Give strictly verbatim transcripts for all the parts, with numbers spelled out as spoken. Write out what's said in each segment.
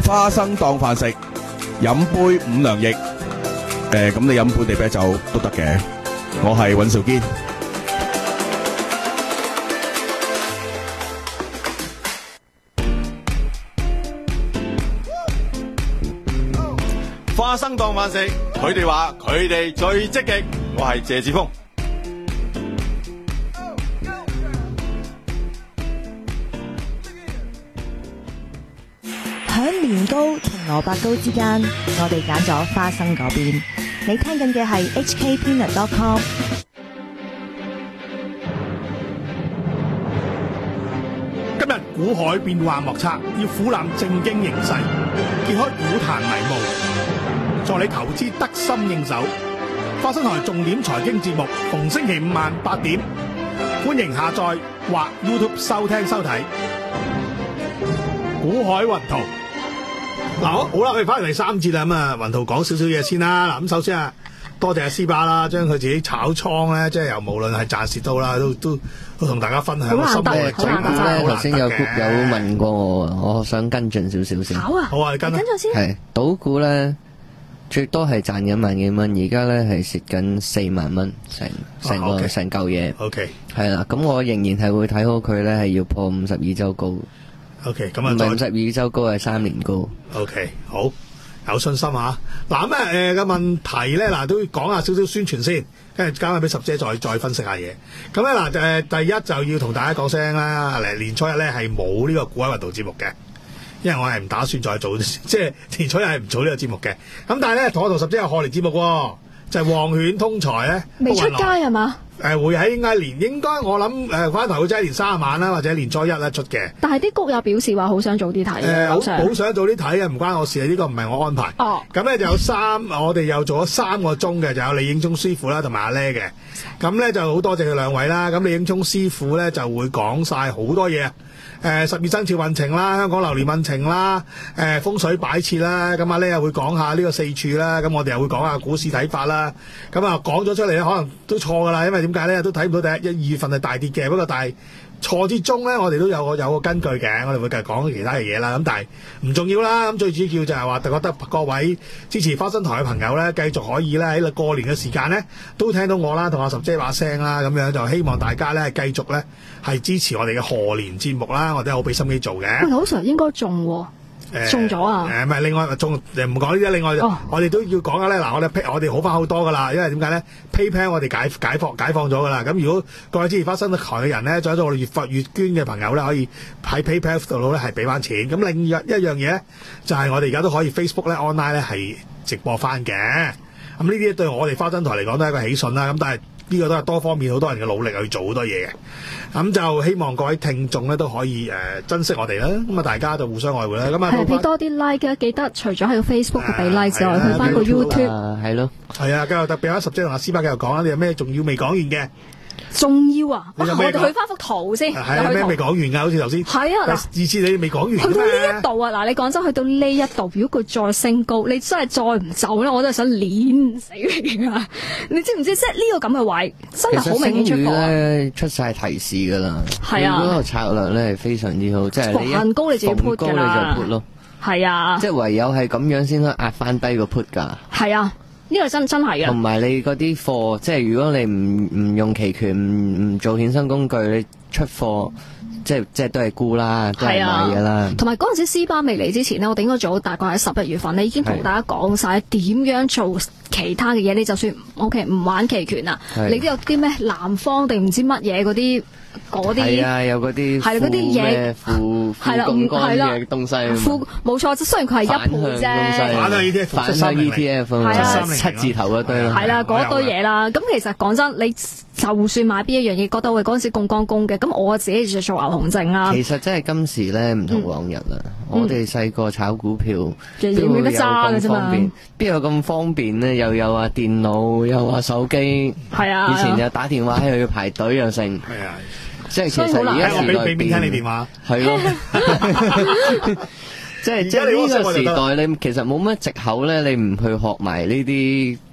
花生當飯食，飲杯五糧液。誒，咁你飲本地啤酒都得嘅。我係尹兆堅。 花生當飯食，佢哋話佢哋最積極。我係謝志峰。 響年糕同蘿蔔糕之間，我哋揀咗花生嗰邊。你聽緊嘅係 H K Peanut dot com。 今日股海變幻莫測，要俯瞰正經形勢，揭開股壇迷霧，助你投資得心應手。花生台重點財經節目，逢星期五晚八點，歡迎下載或 YouTube 收聽收睇。股海雲圖。嗱，好啦，我哋翻嚟第三節啦，咁啊，雲圖講少少嘢先啦。嗱，咁首先啊，多謝阿斯巴啦，將佢自己炒倉咧，即係由無論係賺蝕到啦，都都都同大家分享。 好難得， 好難得咧。頭先有有問過我，我想跟進少少先。 好啊， 好啊，你跟跟咗先。 係賭股咧，最多係賺緊萬幾蚊，而家咧係蝕緊四萬蚊，成成個成嚿嘢。 O K。 係啦，咁我仍然係會睇好佢咧，係要破五十二周高。 O K，咁啊， 唔係五十二周高，係三年高。 O K，好，有信心啊！嗱，咁啊，誒嘅問題咧，嗱都要講下少少宣傳先，跟住交翻俾十姐再再分析下嘢。咁咧嗱，誒第一就要同大家講聲啦，嚟年初一咧係冇呢個股海雲圖節目嘅，因為我係唔打算再做，即係年初一係唔做呢個節目嘅。咁但係咧，同我同十姐有賀年節目喎，就係旺犬通財咧， 未出街係嘛？ 誒、呃、會喺應該年應該我諗誒翻台會真係年卅晚啦，或者年初一咧出嘅。 但係啲谷友表示話好想早啲睇。 誒好好想早啲睇啊！唔關我事啊，呢、這個唔係我安排。哦。咁咧就有三，我哋又做咗三個鐘嘅，就有李英聰師傅啦，同埋阿叻嘅。咁咧就好多謝佢兩位啦。咁李英聰師傅咧就會講晒好多嘢。誒十二生肖運程啦，香港流年運程啦，誒、呃、風水擺設啦，咁阿叻又會講下呢個四柱啦，咁我哋又會講下股市睇法啦。咁啊講咗出嚟咧，可能都錯噶啦，因為點解咧都睇唔到第一一二月份係大跌嘅，不過但係錯之中咧，我哋都有個有個根據嘅，我哋會繼續講其他嘅嘢啦。咁但係唔重要啦，咁最主要就係話覺得各位支持花生台嘅朋友咧，繼續可以咧喺過年嘅時間咧，都聽到我啦，同阿十姐把聲啦，咁樣就希望大家咧繼續咧係支持我哋嘅賀年節目啦，我哋好俾心機做嘅。 喂，好 Sir 應該中喎。中咗啊！ 誒唔係，另外中唔講呢啲，另外、哦、我哋都要講下咧。嗱，我哋我哋好翻好多噶啦，因為點解咧 ？PayPal 我哋解解放解放咗噶啦。咁如果各位支持花生台嘅人咧，再咗我哋月發月捐嘅朋友咧，可以喺 PayPal 度咧係俾翻錢。咁另一一樣嘢就係、是、我哋而家都可以 Facebook 咧 online 咧係直播翻嘅。咁呢啲對我哋花生台嚟講都係一個喜訊啦。咁但係呢個都係多方面好多人嘅努力去做好多嘢嘅。咁就希望各位聽眾咧都可以誒、呃、珍惜我哋啦，咁啊大家就互相愛護啦。咁啊， 俾多啲 like 嘅，記得除咗喺個 Facebook 俾 like 之外，去翻個 YouTube 係咯， 係啊，繼續特別阿十姐同阿斯巴繼續講啦。你有咩仲要未講完嘅？ 仲要啊！我哋去翻幅圖先。 係啊，咩未講完㗎？好似頭先。係啊，二次你未講完。 去到呢一度啊！嗱，你講真，去到呢一度，如果佢再升高，你真係再唔走咧，我真係想碾死你啊！你知唔知？即係呢個咁嘅位，真係好明顯出貨。 咧出晒提示㗎啦。係啊。嗰個策略咧係非常之好，即係你逢高你自己 put 㗎啦。 就 put 咯。 係啊。 即係唯有係咁樣先可以壓翻低個 put 㗎。 係啊。呢個真真係嘅， 同埋你嗰啲貨，即係如果你唔唔用期權，唔唔做衍生工具，你出貨，即係即係都係沽啦，都係買嘅啦。同埋嗰陣時 C 巴未嚟之前呢，我哋應該早大概喺十一月份，你已經同大家講晒點樣做其他嘅嘢。你就算 OK 唔玩期權啊，你都有啲咩南方定唔知乜嘢嗰啲。嗰啲係啊，有嗰啲係嗰啲嘢負負槓桿嘅東西， 負冇錯，雖然佢係一倍啫， 反向 E T F， 反向 E T F，係啊，七字頭嗰堆咯， 係啦，嗰堆嘢啦。咁其實講真，你就算買邊一樣嘢，覺得喂嗰陣時槓桿供嘅，咁我自己就做牛熊證啦。 其實真係今時咧唔同往日啦，我哋細個炒股票邊有得揸嘅啫嘛， 邊有咁方便咧？又有話電腦，又話手機， 係啊， 以前又打電話又要排隊又剩， 係啊。 即係其實而家時代變， 聽你電話係咯，即係即係呢個時代，你其實冇乜藉口咧，你唔去學埋呢啲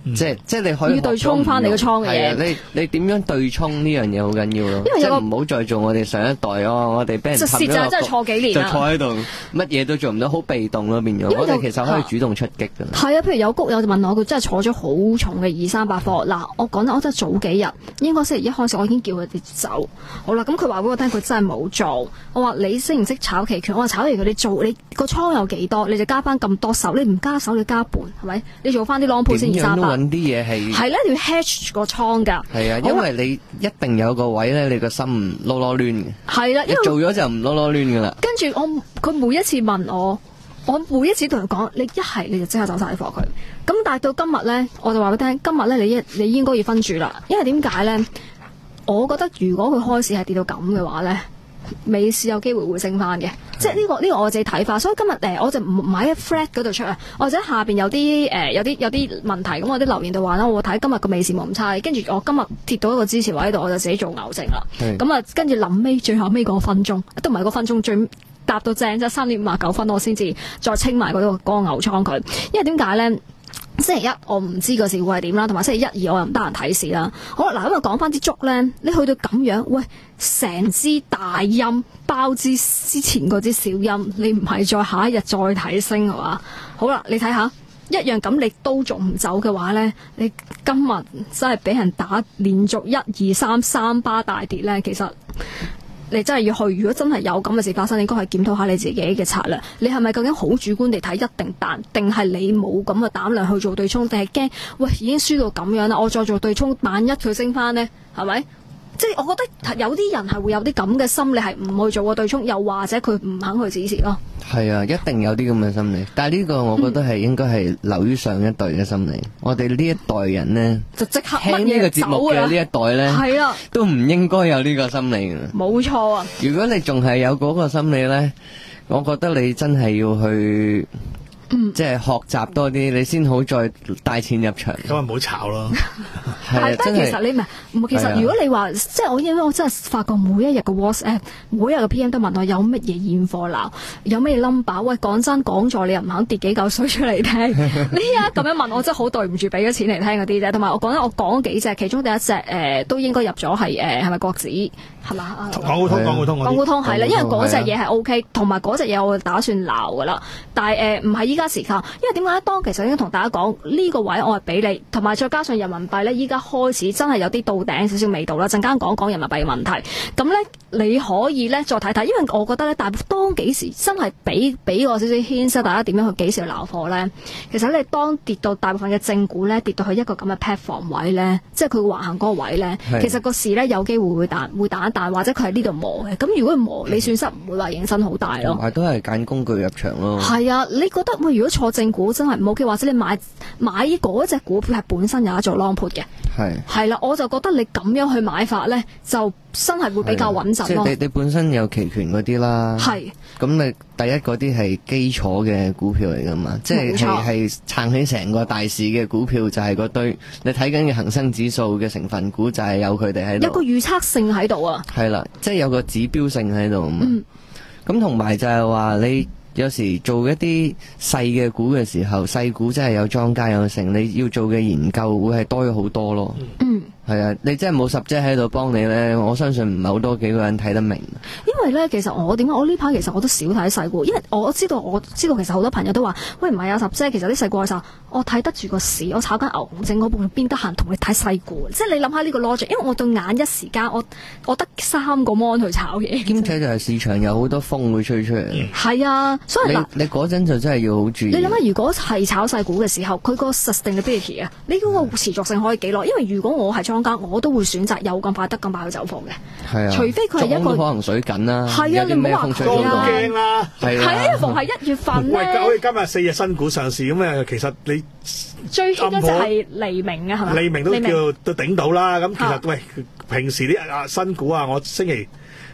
即係即係你可以要對沖翻你個倉嘅嘢。 你你點樣對沖呢樣嘢好緊要咯？ 因為有個唔好再做我哋上一代哦，我哋俾人就蝕就真係錯幾年就坐喺度，乜嘢都做唔到，好被動咯變咗。我哋其實可以主動出擊㗎。 係啊，譬如有谷友就問我，佢真係坐咗好重嘅二三百貨。嗱，我講真，我真係早幾日，應該星期一開始，我已經叫佢哋走。好啦，咁佢話俾我聽，佢真係冇做。我話你識唔識炒期權？我話炒期權你做，你個倉有幾多，你就加翻咁多手。你唔加手，你加半，係咪？你做翻啲 long put 先二三百。 揾啲嘢係係咧，你要 hedge 個倉㗎。 係啊，因為你一定有個位咧，你個心唔囉囉攣嘅。係啦， 你做咗就唔囉囉攣㗎啦。 跟住我，佢每一次問我，我每一次同佢講，你一係你就即刻走晒啲貨佢。咁但係到今日咧，我就話俾你聽，今日咧你一你應該要分住啦。因為點解咧？我覺得如果佢開市係跌到咁嘅話咧，美市有機會會升翻嘅，即係呢個呢個我自己睇法，所以今日誒我就唔買喺 flat 嗰度出啊，或者下邊有啲誒有啲有啲問題，咁我啲留言度話啦，我睇今日個美市冇咁差，跟住我今日跌到一個支持位喺度，我就自己做牛證啦。咁啊，跟住臨尾最後尾嗰分鐘都唔係嗰分鐘最搭到正啫，三點五十九分我先至再清埋嗰個嗰個牛倉佢，因為點解咧？星期一我唔知個市會係點啦，同埋星期一二我又唔得閒睇市啦。好啦，嗱咁啊講翻啲竹咧，你去到咁樣，喂，成支大陰包之之前嗰支小陰，你唔係再下一日再睇升係嘛？好啦，你睇下一樣咁，你都仲唔走嘅話咧，你今日真係俾人打連續一二三三巴大跌咧，其實。你真係要去，如果真係有咁嘅事發生，你應該係檢討下你自己嘅策略。你係咪究竟好主觀地睇一定彈，定係你冇咁嘅膽量去做對沖，定係驚喂已經輸到咁樣啦，我再做對沖，萬一佢升翻呢？係咪？即係我覺得有啲人係會有啲咁嘅心理，係唔去做個對沖，又或者佢唔肯去指示咯。 係啊，一定有啲咁嘅心理，但係呢個我覺得係應該係流於上一代嘅心理。嗯、我哋呢一代人呢，就即刻聽呢個節目嘅呢一代呢，係啊，都唔應該有呢個心理嘅。冇錯啊！如果你仲係有嗰個心理呢，我覺得你真係要去。嗯，即係學習多啲，你先好再帶錢入場。咁啊，唔好炒咯。係，但係其實你唔係，其實如果你話，即係我因為我真係發覺每一日嘅 WhatsApp，每一日嘅 P M 都問我有乜嘢現貨鬧，有乜嘢 number。喂，講真講座你又唔肯跌幾嚿水出嚟聽，你啊咁樣問我真係好對唔住，俾咗錢嚟聽嗰啲啫。同埋我講咧，我講幾隻，其中第一隻誒、呃、都應該入咗係誒係咪國指係嘛？港股通，港股通，港股通係啦，因為嗰隻嘢係 O K， 同埋嗰隻嘢我打算鬧噶啦，但係誒唔係依家時間，因為點解咧？當其實已經同大家講呢、這個位我係俾你，同埋再加上人民幣咧，依家開始真係有啲到頂少少味道啦。陣間講講人民幣嘅問題，咁咧你可以咧再睇睇，因為我覺得咧，大當幾時真係俾俾我少少牽涉，大家點樣去幾時去撈貨咧？其實你當跌到大部分嘅正股咧跌到去一個咁嘅 platform 位咧，即係佢橫行嗰個位咧，其實個市咧有機會會彈會彈一彈，或者佢喺呢度磨嘅。咁如果磨，你損失唔會話影響好大咯。同埋都係揀工具入場咯。係啊，你覺得喂，如果錯正股真係唔 OK，或者你買買嗰隻股票係本身有一做 long put 嘅，係係啦，我就覺得你咁樣去買法咧，就真係會比較穩陣咯。即係你你本身有期權嗰啲啦，係咁你第一嗰啲係基礎嘅股票嚟噶嘛，即係係係撐起成個大市嘅股票就係嗰堆你睇緊嘅恒生指數嘅成分股就係有佢哋喺度，有個預測性喺度啊，係啦，即係有個指標性喺度啊嘛。咁同埋就係話你。有時做一啲細嘅股嘅時候，細股真係有莊家有成，你要做嘅研究會係多咗好多咯。嗯，係啊，你真係冇十姐喺度幫你咧，我相信唔係好多幾個人睇得明。因為咧，其實我點解我呢排其實我都少睇細股，因為我知道我知道其實好多朋友都話，喂唔係啊十姐，其實啲細股嘅時候，我睇得住個市，我炒緊牛熊證嗰部分邊得閒同你睇細股？即係你諗下呢個 logic，因為我對眼一時間我我得三個 mon 去炒嘢，兼且就係市場有好多風會吹出嚟。係啊。所以嗱，你嗰陣就真係要好注意。你諗下，如果係炒細股嘅時候，佢個 sustainability 啊，你嗰個持續性可以幾耐？因為如果我係莊家，我都會選擇有咁快得咁快去走貨嘅。係啊，除非佢係一個可能水緊啦。係啊，你唔好話佢啊，驚啦。係啊，因為逢係一月份咧。喂，好似今日四隻新股上市咁誒，其實你最興嗰隻係黎明啊，係咪？黎明都叫都頂到啦。咁其實喂，平時啲啊新股啊，我星期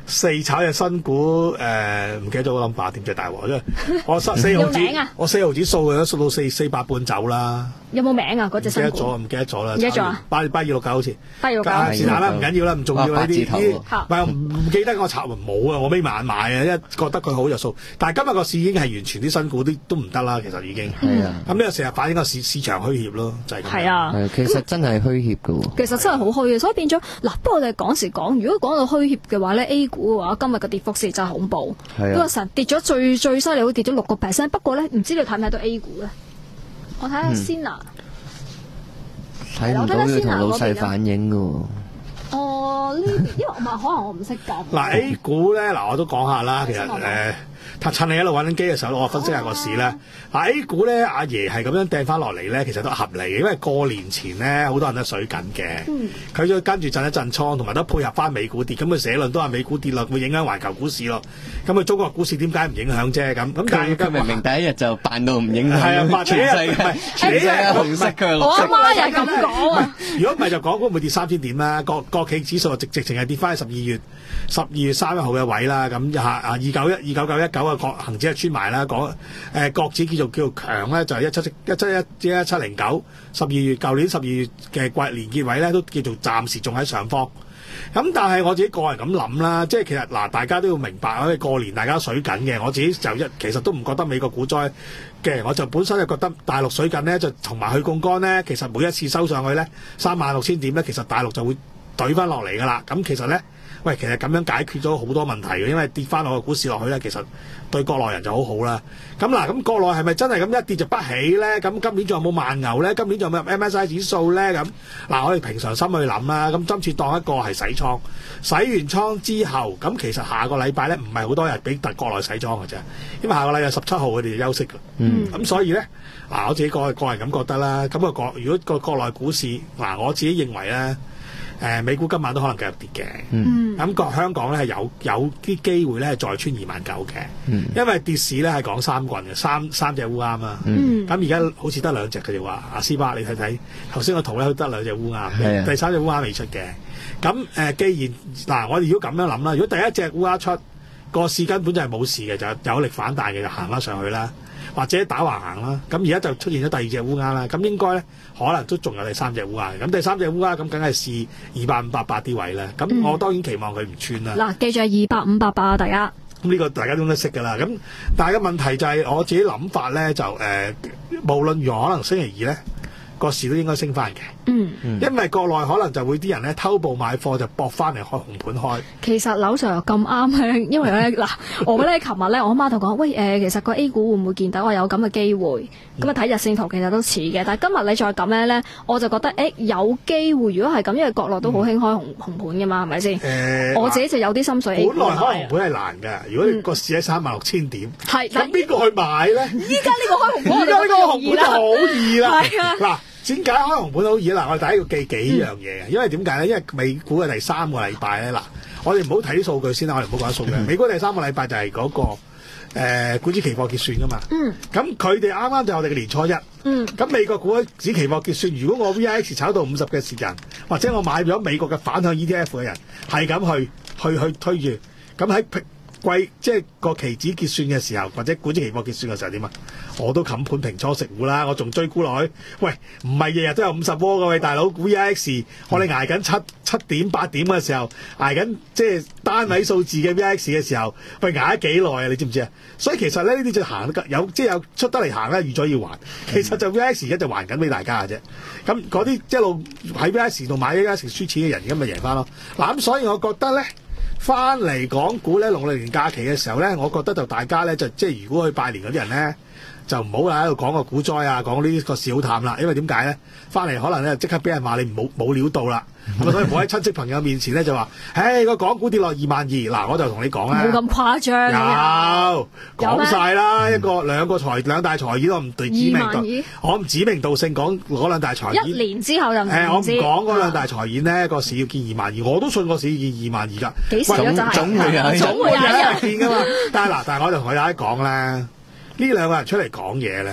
四炒隻新股，誒唔記得咗個 number 點，就大鑊，因為我四四毫子，我四毫子數嘅，數到四四百半走啦。 有冇名啊？嗰隻新股？ 唔記得咗，唔記得咗啦。 唔記得咗啊？ 八八二六九好似。 八二六九。 是但啦，唔緊要啦，唔重要呢啲。唔係唔記得我插冇啊，我眯眼買啊，因為覺得佢好有數。但係今日個市已經係完全啲新股啲都唔得啦，其實已經。係啊。咁呢個成日反映個市市場虛怯咯，就係咁。 係啊。 其實真係虛怯㗎喎。 其實真係好虛嘅，所以變咗嗱。不過我哋講時講，如果講到虛怯嘅話咧 ，A 股嘅話，今日嘅跌幅是真係恐怖。係啊。不過成跌咗最最犀利，好跌咗六個 percent。不過咧，唔知你睇唔睇到 A 股咧？我睇下先啊。 睇唔到要同老細反映㗎喎。 哦，呢因為我唔係可能我唔識講。 嗱 A 股咧，嗱我都講下啦，其實誒。趁你喺度揾緊機嘅時候，我分析下個市咧。嗱 A 股咧，阿爺係咁樣掟翻落嚟咧，其實都合理嘅，因為過年前咧好多人都水緊嘅。佢就、嗯、跟住震一震倉，同埋都配合翻美股跌。咁佢社論都話美股跌落會影響環球股市咯。咁佢中國股市點解唔影響啫？咁咁但係佢明明第一日就扮到唔影響。係啊，扮全世界全世界紅色佢係綠色。我阿媽又咁講啊！如果唔係就港股會跌三千點啦。國國企指數直直情係跌翻喺十二月十二月三十一號嘅位啦。咁下啊二九一二九九一九啊國恆指係穿埋啦。講誒國指叫做叫做強咧，就係一七一七一一七零九。十二月舊年十二月嘅季年結位咧，都叫做暫時仲喺上方。咁但係我自己個人咁諗啦，即係其實嗱，大家都要明白，因為過年大家水緊嘅，我自己就一其實都唔覺得美國股災嘅，我就本身就覺得大陸水緊咧，就同埋去槓桿咧，其實每一次收上去咧三萬六千點咧，其實大陸就會懟翻落嚟噶啦。咁其實咧，喂，其實咁樣解決咗好多問題嘅，因為跌翻落個股市落去咧，其實對國內人就好好啦。咁嗱，咁國內係咪真係咁一跌就不起咧？咁今年仲有冇慢牛咧？今年仲有冇 M S I 指數咧？咁嗱，我哋平常心去諗啦。咁今次當一個係洗倉，洗完倉之後，咁其實下個禮拜咧唔係好多日俾特國內洗倉嘅啫，因為下個禮拜十七號佢哋就休息㗎。嗯。咁所以咧，嗱，我自己個個人咁覺得啦。咁個國如果個國內股市嗱，我自己認為咧。誒、呃、美股今晚都可能繼續跌嘅，咁個、嗯、香港咧係有有啲機會咧係再穿二萬九嘅，嗯、因為跌市咧係講三棍嘅，三三隻烏鴉啊，咁而家好似得兩隻嘅就話，阿斯巴你睇睇頭先個圖咧，得兩隻烏鴉，嗯、第三隻烏鴉未出嘅，咁誒、呃、既然嗱、呃、我哋如果咁樣諗啦，如果第一隻烏鴉出個市根本就係冇事嘅，就有力反彈嘅就行翻上去啦。或者打橫行啦，咁而家就出現咗第二隻烏鴉啦，咁應該咧可能都仲有第三隻烏鴉，咁第三隻烏鴉咁梗係試二百五百八啲位啦，咁、嗯、我當然期望佢唔穿啦。嗱，記住係二百五百八啊，大家。咁呢個大家都都識㗎啦，咁但係個問題就係我自己諗法咧，就誒、呃、無論如何，可能星期二咧個市都應該升翻嘅。嗯，因為國內可能就會啲人咧偷步買貨就搏翻嚟開紅盤開。其實樓上又咁啱咧，因為咧嗱，我咧琴日咧我阿媽同講，喂誒、呃，其實個 A 股會唔會見到話有咁嘅機會？咁啊睇日線圖其實都似嘅，但係今日你再咁樣咧，我就覺得誒、欸、有機會。如果係咁，因為國內都好興開紅、嗯、紅盤㗎嘛，係咪先？誒、呃，我自己就有啲心水 A 股。本來開紅盤係難㗎，如果你個市喺三萬六千點，係咁邊個去買咧？依家呢個開紅盤，依家呢個紅盤就好易啦。係啊，嗱。點解開紅盤好易嗱？我哋第一要記幾樣嘢嘅，因為點解咧？因為美股嘅第三個禮拜咧，嗱，我哋唔好睇啲數據先啦，我哋唔好講數據。美股第三個禮拜就係嗰、那個誒、呃、股指期貨結算噶嘛。嗯。咁佢哋啱啱就係我哋嘅年初一。嗯。咁美國股指期貨結算，如果我 V I X 炒到五十嘅時間，或者我買咗美國嘅反向 E T F 嘅人，係咁去去去推住，咁喺貴即係個期指結算嘅時候，或者股指期貨結算嘅時候點啊？我都冚盤平倉食糊啦，我仲追沽落去。喂，唔係日日都有五十窩嘅喂，大佬股 V I X，我哋捱緊七七點八點嘅時候，捱緊即係單位數字嘅 V I X 嘅時候，喂捱咗幾耐啊？你知唔知啊？所以其實咧呢啲就行得有即係有出得嚟行咧，預咗要還。其實就 V I X 而家就還緊俾大家嘅啫。咁嗰啲一路喺 V I X 度買 V I X 輸錢嘅人，咁咪贏翻咯。嗱咁所以我覺得咧。翻嚟港股咧，農曆年假期嘅時候咧，我覺得就大家咧就即係如果去拜年嗰啲人咧，就唔好喺度講個股災啊，講呢個小淡啦，因為點解咧？翻嚟可能咧即刻俾人話你冇冇料到啦，咁所以唔好喺親戚朋友面前咧就話，唉個港股跌落二萬二，嗱我就同你講啦，冇咁誇張，有講晒啦，一個兩個財兩大財演，我唔對指名道，我唔指名道姓講嗰兩大財演，一年之後就唔知。誒我唔講嗰兩大財演咧，個市要見二萬二，我都信個市要見二萬二㗎。幾時啊？總會有，總會有一日見㗎嘛。但係嗱，但係我就同佢有一講咧。呢兩個人出嚟講嘢咧，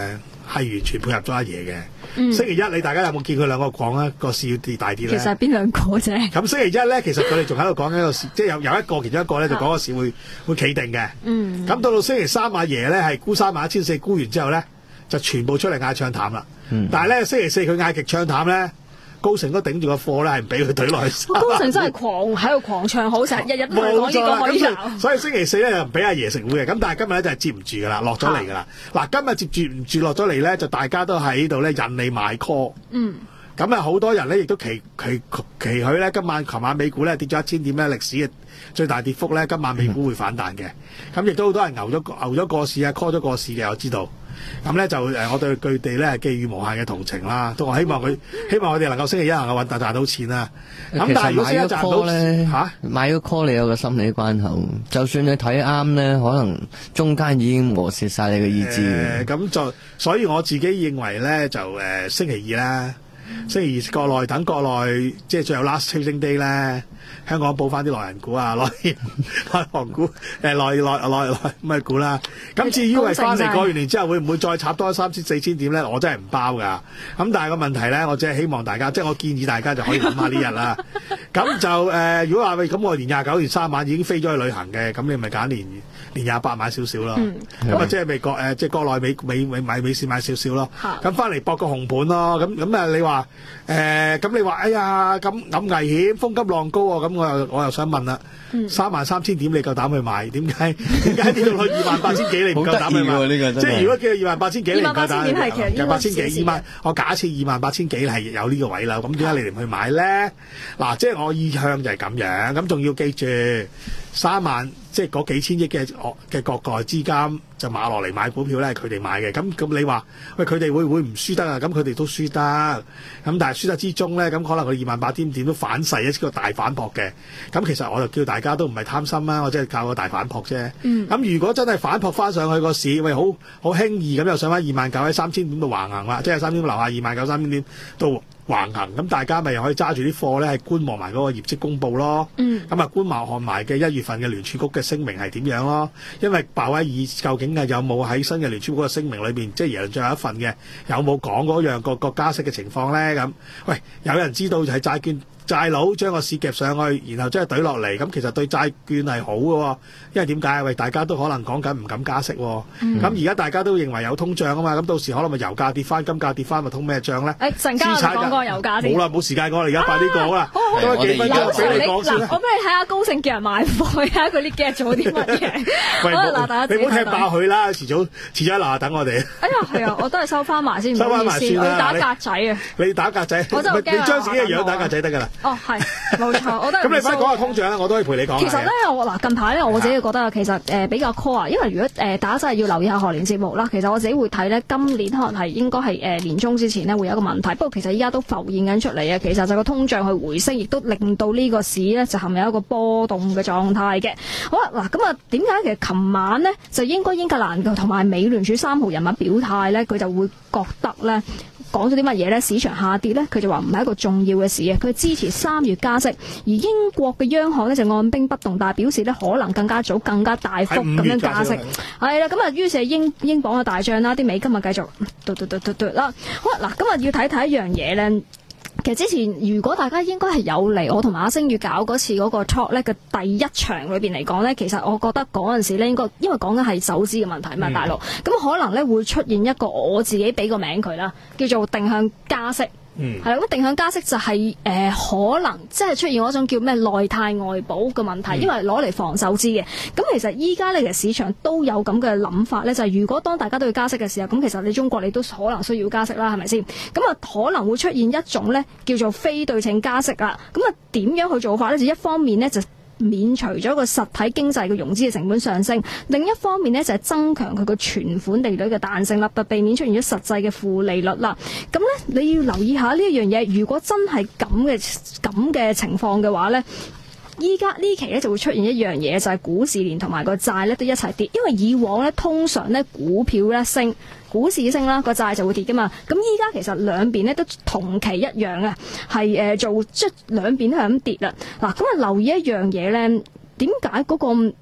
係完全配合咗阿爺嘅。 嗯、 星期一你大家有冇見佢兩個講啊個市要跌大啲咧？ 其實係邊兩個啫？ 咁星期一咧，其實佢哋仲喺度講緊個市，即係有有一個其中一個咧就講個市會會企定嘅。 嗯。 咁到到星期三阿爺咧係沽三萬一千四沽完之後咧，就全部出嚟嗌唱淡啦。嗯、但係咧星期四佢嗌極唱淡咧。高盛都頂住個貨咧，係唔俾佢懟落去。 高盛真係狂喺度狂唱好，成日日日都講呢個可以鬧。 所以星期四咧就唔俾阿爺食糊嘅，咁但係今日咧就係接唔住噶啦，落咗嚟噶啦。嗱，今日接住唔住落咗嚟咧，就大家都喺度咧引你買 call。嗯。咁啊，好多人咧亦都期期期許咧，今晚琴晚美股咧跌咗一千點咧，歷史嘅最大跌幅咧，今晚美股會反彈嘅。咁亦都好多人牛咗牛咗過市啊 ，call 咗過市嘅，我知道。咁咧就誒，我對佢哋咧寄予無限嘅同情啦，都我希望佢，希望我哋能夠星期一能夠揾賺到錢啦。咁但係如果星期一賺到咧嚇， 買咗 call 你有個心理關口，就算你睇啱咧，可能中間已經磨蝕晒你嘅意志。 誒咁、呃、就，所以我自己認為咧，就誒、呃、星期二啦，星期二國內等國內即係最後 last trading day 咧。香港補翻啲內人股啊，內內行股，誒內內內內咩股啦。咁至於為翻嚟過完年之後會唔會再插多三千四千點咧？我真係唔包㗎。咁但係個問題咧，我只係希望大家，即係我建議大家就可以諗下呢日啦。咁就誒、呃，如果話喂咁我年廿九、年三晚已經飛咗去旅行嘅，咁你咪揀年年廿八買少少咯。咁啊，即係美國誒，即係國內美美美買美市買少少咯。咁翻嚟搏個紅盤咯。咁咁啊，你話誒咁你話哎呀咁咁危險，風急浪高喎。咁我又我又想問啦，三萬三千點你夠膽去買？點解點解跌到去二萬八千幾你唔夠膽去買？ 好得意喎，呢個真係。 即係如果叫二萬八千幾你唔夠膽去買？二萬八千點係其實二萬千幾二萬，我假設二萬八千幾係有呢個位啦。咁點解你唔去買咧？嗱，即係我意向就係咁樣。咁仲要記住，三萬即係嗰幾千億嘅嘅國內資金就買落嚟買股票咧，係佢哋買嘅。咁咁你話喂佢哋會唔會唔輸得啊？咁佢哋都輸得。咁但係輸得之中咧，咁可能佢二萬八千點都反噬一個大反撲嘅。咁其實我就叫大家都唔係貪心啊，我只係靠個大反撲啫。咁、嗯、如果真係反撲翻上去個市，喂好好輕易咁又上翻二萬九喺三千點度橫行啦，即係三千樓下二萬九三千點度橫行，咁大家咪又可以揸住啲貨咧，係觀望埋嗰個業績公佈咯。咁啊、嗯、觀望看埋嘅一月份嘅聯儲局嘅聲明係點樣咯？因為鮑威爾究竟係有冇喺新嘅聯儲局嘅聲明裏邊，即係耶倫最後一份嘅，有冇講嗰樣個個加息嘅情況咧？咁喂，有人知道就係債券。債佬將個市夾上去，然後將佢懟落嚟，咁其實對債券係好嘅，因為點解？喂，大家都可能講緊唔敢加息，咁而家大家都認為有通脹啊嘛，咁到時可能咪油價跌翻，金價跌翻，咪通咩脹咧？誒，陣間講個油價先。冇啦，冇時間講啦，而家快啲講啦。多幾分鐘俾你講先啦。我俾你睇下高盛叫人買貨，睇下佢啲 get 做啲乜嘢。喂，嗱，大家你唔好踢爆佢啦，遲早遲咗嗱等我哋。哎呀，係啊，我都係收翻埋先，收翻埋先啦。打格仔啊！你打格仔，我真係驚啊！你將自己嘅樣打格仔得㗎啦。哦，係，冇錯，我都咁你快講下通脹啦，我都可以陪你講。其實咧，我嗱近排咧，我自己覺得其實誒、呃、比較 core 啊，因為如果誒、呃、大家真係要留意下賀年節目啦，其實我自己會睇咧，今年可能係應該係誒、呃、年中之前呢會有一個問題，不過其實依家都浮現緊出嚟嘅，其實就個通脹去回升，亦都令到呢個市咧就陷入一個波動嘅狀態嘅。好啦，嗱咁啊，點解其實琴晚呢，就應該英格蘭同埋美聯儲三號人物表態咧，佢就會覺得咧。講咗啲乜嘢呢？市場下跌呢，佢就話唔係一個重要嘅事嘅，佢支持三月加息，而英國嘅央行呢，就按兵不動，但係表示呢，可能更加早、更加大幅咁樣加息。係啦，咁啊，於是英英鎊嘅大漲啦，啲美金啊繼續嘟嘟嘟嘟嘟啦。好啦，嗱，今日要睇睇一樣嘢呢。其實之前如果大家應該係有嚟我同馬星宇搞嗰次嗰個 talk 咧嘅第一場裏邊嚟講咧，其實我覺得嗰陣時咧應該因為講緊係手指嘅問題嘛，大陸咁可能咧會出現一個我自己俾個名佢啦，叫做定向加息。嗯，係啦，咁定向加息就係、是、誒、呃、可能即係出現嗰種叫咩內貸外保嘅問題，嗯、因為攞嚟防守資嘅。咁其實依家呢，其實市場都有咁嘅諗法咧，就係、是、如果當大家都要加息嘅時候，咁其實你中國你都可能需要加息啦，係咪先？咁啊可能會出現一種咧叫做非對稱加息啦。咁啊點樣去做法咧？就一方面咧就免除咗個實體經濟嘅融資嘅成本上升，另一方面呢，就係增強佢個存款利率嘅彈性啦，就避免出現咗實際嘅負利率啦。咁呢，你要留意下呢一樣嘢，如果真係咁嘅咁嘅情況嘅話呢，依家呢期呢就會出現一樣嘢，就係股市連同埋個債呢都一齊跌，因為以往呢，通常呢股票呢升。股市升啦，個債就會跌噶嘛。咁依家其實兩邊咧都同期一樣啊，係誒、呃、做即係兩邊都係咁跌啦。嗱，咁啊留意一樣嘢咧，點解嗰個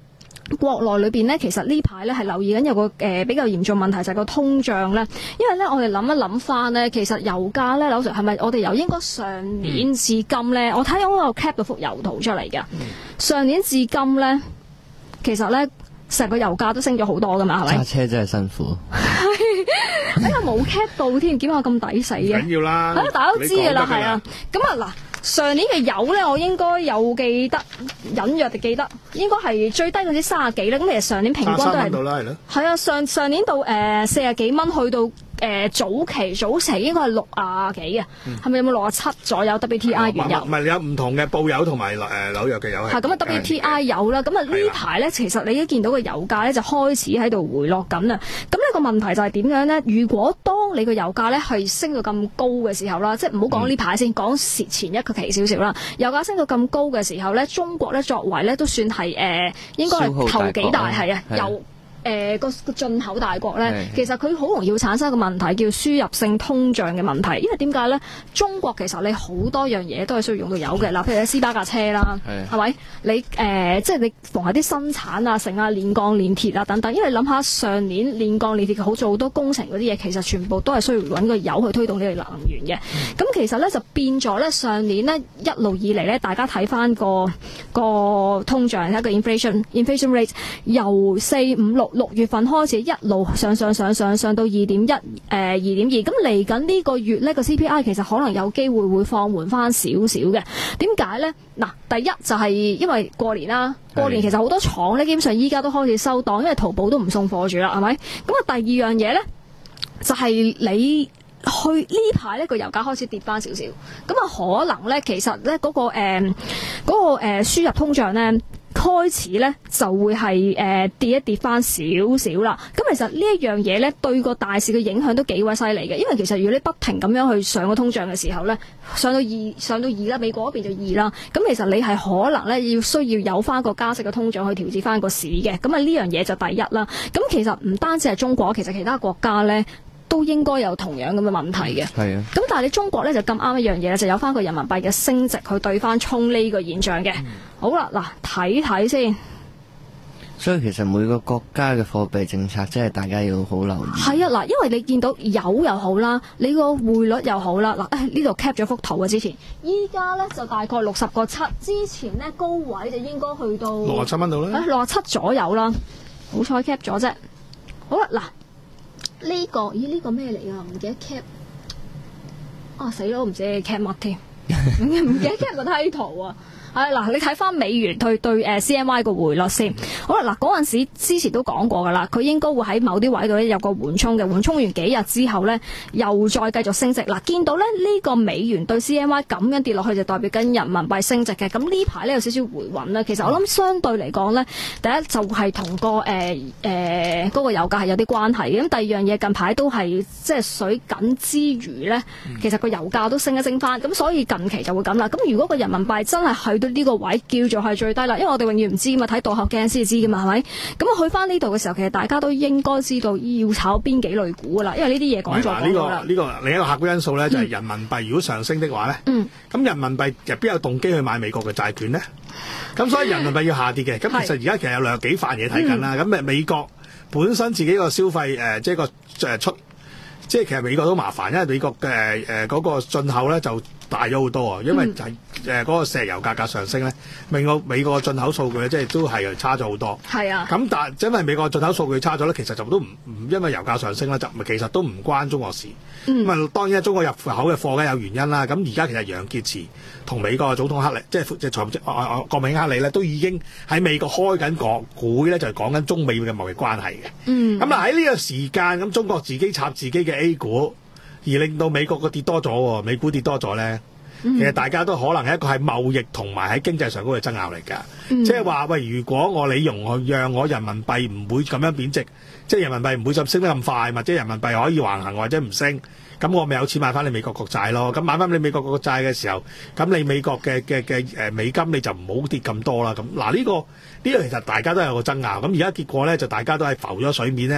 國內裏邊咧，其實呢排咧係留意緊有個誒、呃、比較嚴重問題，就係個通脹咧。因為咧，我哋諗一諗翻咧，其實油價咧，柳 Sir 係咪我哋由應該上年至今咧？嗯、我睇我有 cap 到幅油圖出嚟嘅。嗯、上年至今咧，其實咧成個油價都升咗好多噶嘛，係咪？ 揸車真係辛苦。 哎呀，冇 cap 到添，點解咁抵死嘅？ 緊要啦， 係啊，大家都知㗎啦，係啊。咁啊嗱。上年嘅油咧，我應該有記得，隱約地記得，應該係最低嗰啲三十幾咧。咁其實上年平均都係，係啊，上上年到誒四十幾蚊，去到誒、呃、早期早期應該係六啊幾嘅，係咪、嗯、有冇六啊七左右 W T I 原油？ 唔係有唔同嘅布油同埋誒紐約嘅油係。係咁啊 W T I 油啦，咁啊呢排咧其實你都見到個油價咧就開始喺度回落緊啦。咁呢個問題就係點樣咧？如果當你個油價咧係升到咁高嘅時候啦，即係唔好講呢排先，講前、嗯、前一個期少少啦，油價升到咁高嘅時候咧，中國咧作為咧都算係誒、呃、應該係頭幾大係啊油。誒個個進口大國咧，其實佢好容易會產生一個問題，叫輸入性通脹嘅問題。因為點解咧？中國其實你好多樣嘢都係需要用到油嘅。嗱，譬如你斯巴架車啦，係咪？你誒、呃、即係你逢係啲生產啊、成啊、煉鋼、煉鐵啊等等。因為你諗下上年煉鋼、煉鐵好做好多工程嗰啲嘢，其實全部都係需要揾個油去推動呢個能源嘅。咁、嗯、其實咧就變咗咧，上年呢一路以嚟咧，大家睇翻個個通脹一個 inflation inflation rate 由四五六。六月份開始一路上上上上上到二點一，誒二點二，咁嚟緊呢個月呢個 C P I 其實可能有機會會放緩翻少少嘅。點解呢？嗱，第一就係因為過年啦，過年其實好多廠呢基本上依家都開始收檔，因為淘寶都唔送貨住啦，係咪？咁啊，第二樣嘢呢，就係、是、你去呢排呢個油價開始跌翻少少，咁啊可能呢，其實呢嗰、那個誒嗰、呃那個誒輸入通脹呢。開始咧就會係誒、呃、跌一跌翻少少啦。咁其實呢一樣嘢咧對個大市嘅影響都幾鬼犀利嘅。因為其實如果你不停咁樣去上個通脹嘅時候咧，上到二上到二啦，美國嗰邊就二啦。咁其實你係可能咧要需要有翻個加息嘅通脹去調節翻個市嘅。咁啊呢樣嘢就第一啦。咁其實唔單止係中國，其實其他國家咧都應該有同樣咁嘅問題嘅。係啊。咁但係你中國咧就咁啱一樣嘢，就有翻個人民幣嘅升值去對翻沖呢個現象嘅。嗯、好啦，嗱睇睇先。 所以其實每個國家嘅貨幣政策真係大家要好留意。係啊，嗱，因為你見到油又好啦，你個匯率又好啦，嗱，呢度 cap 咗幅圖啊，之前，依家咧就大概六十個七，之前咧高位就應該去到六十七蚊度啦， 六十七左右啦，好彩 cap 咗啫。好啦，嗱。呢、這個咦呢、這個咩嚟㗎？唔記得 cap 啊死咯！唔知 cap 乜添，唔記得 cap 個 title 啊！係嗱，你睇翻美元對對誒 C N Y 個匯率先。好啦，嗱嗰陣時之前都講過㗎啦，佢應該會喺某啲位度咧有個緩衝嘅，緩衝完幾日之後咧又再繼續升值。嗱，見到咧呢、這個美元對 C N Y 咁樣跌落去就代表緊人民幣升值嘅。咁呢排咧有少少回穩啦。其實我諗相對嚟講咧，第一就係同個誒誒嗰個油價係有啲關係嘅。咁第二樣嘢近排都係即係水緊之餘咧，其實個油價都升一升翻。咁所以近期就會咁啦。咁如果個人民幣真係去到呢個位叫做係最低啦，因為我哋永遠唔知嘛，睇倒後鏡先知噶嘛，係咪？咁啊去翻呢度嘅時候，其實大家都應該知道要炒邊幾類股噶啦，因為呢啲嘢講咗講呢個呢個另一個客觀因素咧，就係人民幣如果上升的話咧，咁、嗯、人民幣入邊有動機去買美國嘅債券咧？咁所以人民幣要下跌嘅。咁其實而家其實有兩幾塊嘢睇緊啦。咁誒、嗯、美國本身自己個消費誒、呃，即係個誒出，即係其實美國都麻煩，因為美國嘅誒嗰個進口咧就大咗好多啊，因為就係誒嗰個石油價格上升咧，美國美國嘅進口數據咧，即係都係差咗好多。係啊，咁但係因為美國進口數據差咗咧，其實就都唔唔因為油價上升咧，就其實都唔關中國事。咁啊、嗯，當然中國入口嘅貨梗有原因啦。咁而家其實楊潔篪同美國嘅總統克里，即係即係財務國務卿克里咧，都已經喺美國開緊個會咧，就係講緊中美嘅貿易關係嘅。嗯，咁嗱喺呢個時間，咁中國自己插自己嘅 A 股。而令到美國個跌多咗，美股跌多咗咧，嗯、其實大家都可能係一個係貿易同埋喺經濟上嗰個爭拗嚟㗎。即係話喂，如果我理容我讓我人民幣唔會咁樣貶值，即係人民幣唔會咁升得咁快，或者人民幣可以橫行或者唔升，咁我咪有錢買翻你美國國債咯。咁買翻你美國國債嘅時候，咁你美國嘅嘅嘅誒美金你就唔好跌咁多啦。咁嗱呢個呢、呢個其實大家都有個爭拗。咁而家結果咧就大家都係浮咗水面咧。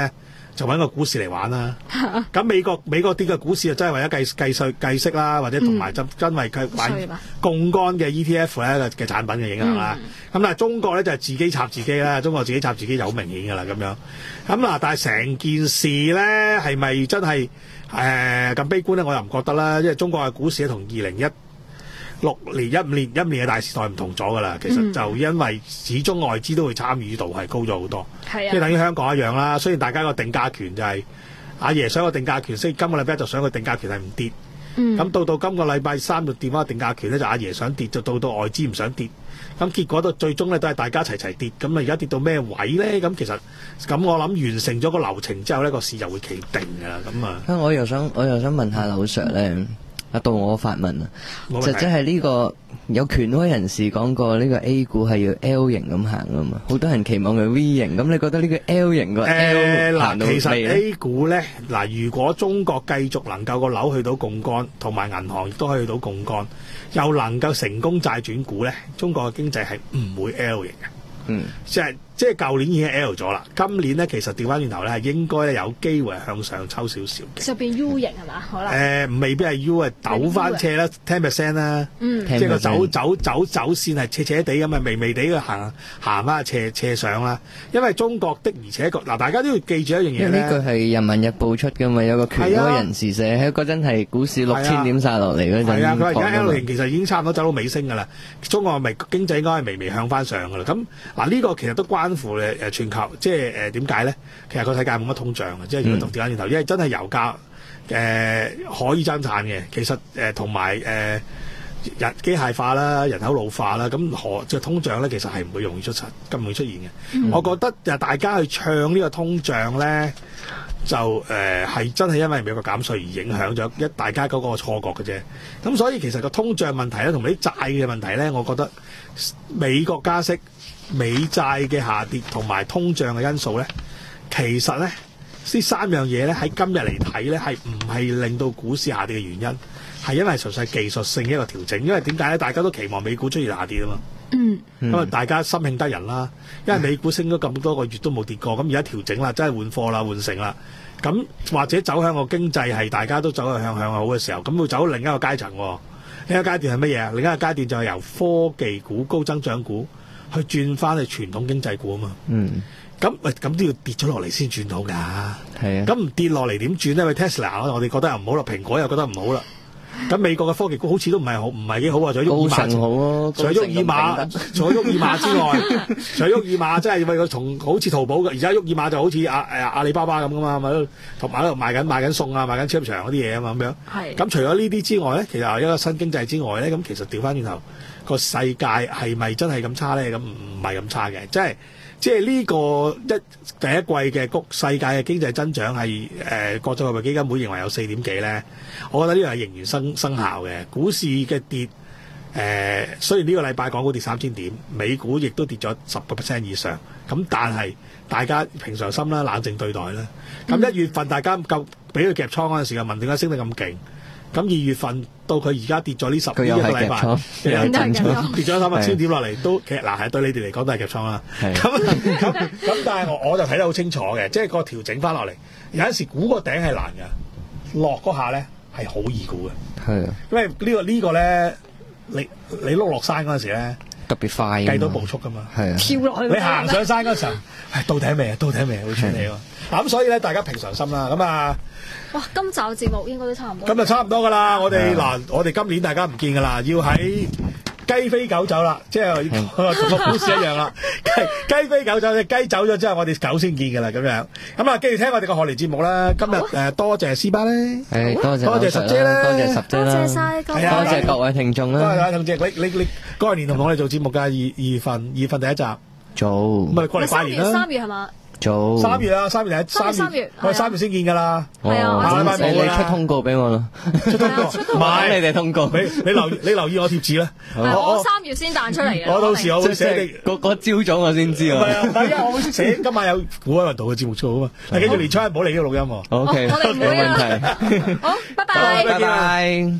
就揾個股市嚟玩啦。咁美國美國跌嘅股市就真係為咗計計稅計息啦，或者同埋就因為佢玩槓桿嘅 E T F 咧嘅產品嘅影響啦。咁、嗯、但係中國咧就係、是、自己插自己啦，中國自己插自己就好明顯㗎啦咁樣。咁嗱，但係成件事咧係咪真係誒咁悲觀咧？我又唔覺得啦，因為中國嘅股市同二零一六年、一五年、一五年嘅大時代唔同咗㗎啦。其實就因為始終外資都會參與度係高咗好多，即係、嗯、等於香港一樣啦。雖然大家個定價權就係、是、阿爺想個定價權，所以今個禮拜就想個定價權係唔跌。咁、嗯、到到今個禮拜三就跌翻個定價權咧，就阿爺想跌，就到到外資唔想跌。咁結果到最終咧都係大家齊齊跌。咁啊而家跌到咩位咧？咁其實咁我諗完成咗個流程之後呢，個市就會企定㗎啦。咁啊， 我又想我又想問下劉 Sir 咧。啊，到我發問啊，就即係呢個有權威人士講過呢個 A 股係要 L 型咁行啊嘛，好多人期望佢 V 型，咁你覺得呢個 L 型個 L 行到未咧？其實 A 股咧，嗱，如果中國繼續能夠個樓去到槓桿，同埋銀行亦都可以去到槓桿，又能夠成功債轉股咧，中國嘅經濟係唔會 L 型嘅。嗯，即係即係舊年已經 L 咗啦，今年咧其實調翻轉頭咧係應該咧有機會向上抽少少嘅， 就變 U 型係嘛？可能誒未必係 U 啊，抖翻斜啦 ten percent 啦，嗯，即係個走走走走線係斜斜地咁啊，微微地嘅行行翻斜斜上啦。因為中國的而且確嗱，大家都要記住一樣嘢咧， 呢句係《人民日報》出嘅嘛，有個權威人士寫喺嗰陣係股市六千點殺落嚟嗰陣，係啊，佢話而家 L 型其實已經差唔多走到尾聲㗎啦，中國咪經濟應該係微微向翻上㗎啦，咁。嗱、這、呢個其實都關乎誒誒全球，即係誒點解咧？其實個世界冇乜通脹嘅，即係如果同調翻轉頭，因為真係油價誒、呃、可以增產嘅。其實誒同埋誒人機械化啦、人口老化啦，咁何即係通脹咧，其實係唔會容易出實，咁唔會出現嘅。嗯、我覺得誒大家去唱呢個通脹咧，就誒係、呃、真係因為美國減稅而影響咗一大家嗰個錯覺嘅啫。咁所以其實個通脹問題咧，同埋啲債嘅問題咧，我覺得美國加息、美債嘅下跌同埋通脹嘅因素咧，其實咧呢三樣嘢咧喺今日嚟睇咧係唔係令到股市下跌嘅原因，係因為純粹技術性嘅一個調整。因為點解咧？大家都期望美股出現下跌啊嘛。嗯，因為大家心慶得人啦。因為美股升咗咁多個月都冇跌過，咁而家調整啦，真係換貨啦，換成啦。咁或者走向個經濟係大家都走向向向好嘅時候，咁會走另一個階層。另一個階段係乜嘢啊？另一個階段就係由科技股、高增長股去轉翻去傳統經濟股啊嘛。嗯。咁喂，咁都要跌咗落嚟先轉到㗎。係啊。咁唔跌落嚟點轉咧？喂 Tesla 我哋覺得又唔好啦，蘋果又覺得唔好啦。咁美國嘅科技股好似都唔係好，唔係幾好啊！除咗沃爾瑪，好啊、除咗沃爾瑪，除咗沃爾瑪之外，除咗沃爾瑪，真係為佢從好似淘寶嘅，而家沃爾瑪就好似阿誒阿里巴巴咁噶嘛，咪同埋喺度賣緊賣緊餸啊，賣緊超級市場嗰啲嘢啊嘛咁樣。係。咁除咗呢啲之外咧，其實一個新經濟之外咧，咁其實調翻轉頭個世界係咪真係咁差咧？咁唔係咁差嘅，即係。即係呢個一第一季嘅谷世界嘅經濟增長係誒、呃、國際貨幣基金會認為有四點幾咧，我覺得呢個係仍然生生效嘅。股市嘅跌誒、呃，雖然呢個禮拜港股跌三千點，美股亦都跌咗十個 percent 以上，咁但係大家平常心啦，冷靜對待啦。咁一月份大家夠俾佢夾倉嗰陣時，又問點解升得咁勁？咁二月份到佢而家跌咗呢十呢一個禮拜，跌咗三百千點落嚟，都其實嗱係對你哋嚟講都係夾倉啦。咁咁咁，但係我我就睇得好清楚嘅，即係個調整翻落嚟，有陣時估個頂係難嘅，落嗰下咧係好易估嘅。係啊，因為呢個呢個咧，你你碌落山嗰陣時咧特別快，計到步速噶嘛。係啊，跳落去。你行上山嗰時候，到頂未啊？到頂未啊？會出嚟喎。嗱咁所以咧，大家平常心啦。咁啊， 哇！今集節目應該都差唔多。 咁就差唔多噶啦。我哋嗱，我哋今年大家唔見噶啦，要喺雞飛狗走啦，即係同個股市一樣啦。雞雞飛狗走，隻雞走咗之後，我哋狗先見噶啦。咁樣咁啊，繼續聽我哋個賀年節目啦。今日誒多謝斯巴咧， 誒多謝多謝十姐咧， 多謝十姐啦， 多謝晒各位， 多謝各位聽眾啦。 多謝同謝你你你嗰年同我哋做節目㗎，二二月份二月份第一集做， 咁咪過嚟拜年啦。 三月係嘛？ 做三月啊，三月第一三月，我哋三月先見噶啦。係啊，下禮拜冇啦。 你出通告俾我咯， 出通告， 買你哋通告。 你你留意你留意我貼紙啦。 我三月先彈出嚟嘅。 我到時我會寫你嗰嗰朝早我先知啊。 係啊，但係我會寫今晚有古海運動嘅節目做啊嘛。但係記住年初一唔好嚟呢個錄音喎。 O K，冇問題。 好，拜拜， 拜拜。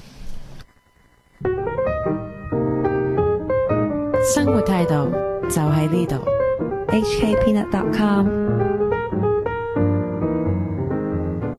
生活態度就喺呢度。H K Peanut dot com